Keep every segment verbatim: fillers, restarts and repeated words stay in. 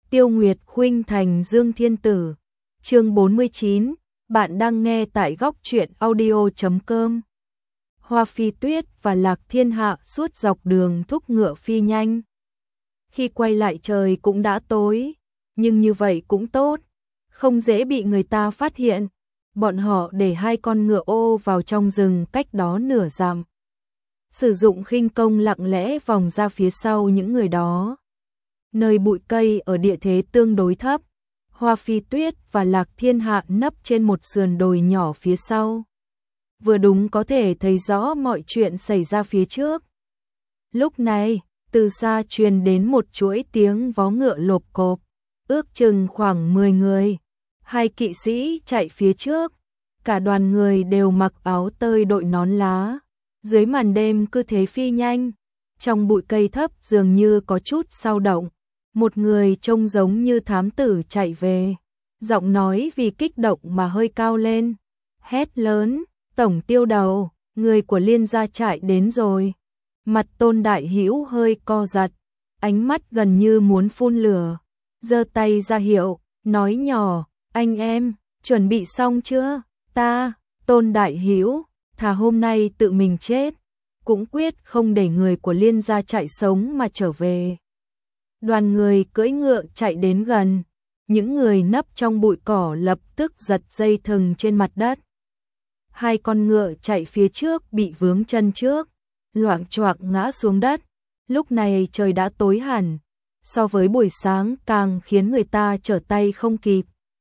Tiêu Nguyệt khuynh thành Dương Thiên Tử. Chương bốn mươi chín, bạn đang nghe tại góc truyện audio chấm com. Hoa Phi Tuyết và Lạc Thiên Hạ suốt dọc đường thúc ngựa phi nhanh. Khi quay lại trời cũng đã tối, nhưng như vậy cũng tốt, không dễ bị người ta phát hiện. Bọn họ để hai con ngựa ô vào trong rừng cách đó nửa dặm. Sử dụng khinh công lặng lẽ vòng ra phía sau những người đó. Nơi bụi cây ở địa thế tương đối thấp, Hoa Phi Tuyết và Lạc Thiên Hạ nấp trên một sườn đồi nhỏ phía sau. Vừa đúng có thể thấy rõ mọi chuyện xảy ra phía trước. Lúc này, từ xa truyền đến một chuỗi tiếng vó ngựa lộp cộp, ước chừng khoảng mười người. Hai kỵ sĩ chạy phía trước, cả đoàn người đều mặc áo tơi đội nón lá. Dưới màn đêm cứ thế phi nhanh, trong bụi cây thấp dường như có chút xao động. Một người trông giống như thám tử chạy về, giọng nói vì kích động mà hơi cao lên, hét lớn, tổng tiêu đầu, người của Liên gia trại đến rồi. Mặt Tôn Đại Hữu hơi co giật, ánh mắt gần như muốn phun lửa, giơ tay ra hiệu, nói nhỏ, anh em, chuẩn bị xong chưa? Ta, Tôn Đại Hữu, thà hôm nay tự mình chết, cũng quyết không để người của Liên gia trại sống mà trở về. Đoàn người cưỡi ngựa chạy đến gần, những người nấp trong bụi cỏ lập tức giật dây thừng trên mặt đất. Hai con ngựa chạy phía trước bị vướng chân trước, loạng choạng ngã xuống đất. Lúc này trời đã tối hẳn, so với buổi sáng càng khiến người ta trở tay không kịp.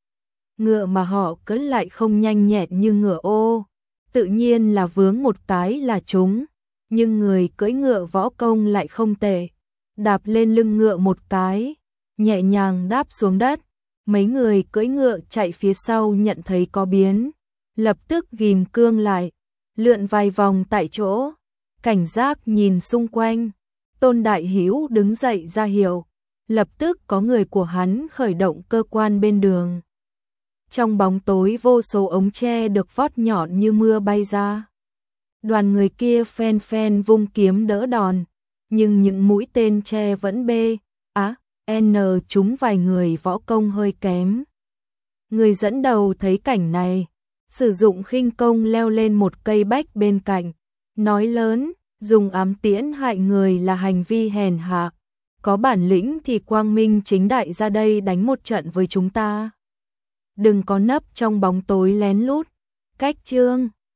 Ngựa mà họ cưỡi lại không nhanh nhẹn như ngựa ô, tự nhiên là vướng một cái là trúng, nhưng người cưỡi ngựa võ công lại không tệ. Đạp lên lưng ngựa một cái, nhẹ nhàng đáp xuống đất. Mấy người cưỡi ngựa chạy phía sau nhận thấy có biến, lập tức ghim cương lại, lượn vài vòng tại chỗ, cảnh giác nhìn xung quanh. Tôn Đại Hữu đứng dậy ra hiệu, lập tức có người của hắn khởi động cơ quan bên đường. Trong bóng tối vô số ống tre được vót nhọn như mưa bay ra. Đoàn người kia phen phen vung kiếm đỡ đòn, nhưng những mũi tên tre vẫn bê, á, n trúng vài người võ công hơi kém. Người dẫn đầu thấy cảnh này, sử dụng khinh công leo lên một cây bách bên cạnh, nói lớn, dùng ám tiễn hại người là hành vi hèn hạ, có bản lĩnh thì quang minh chính đại ra đây đánh một trận với chúng ta. Đừng có nấp trong bóng tối lén lút, cách chương.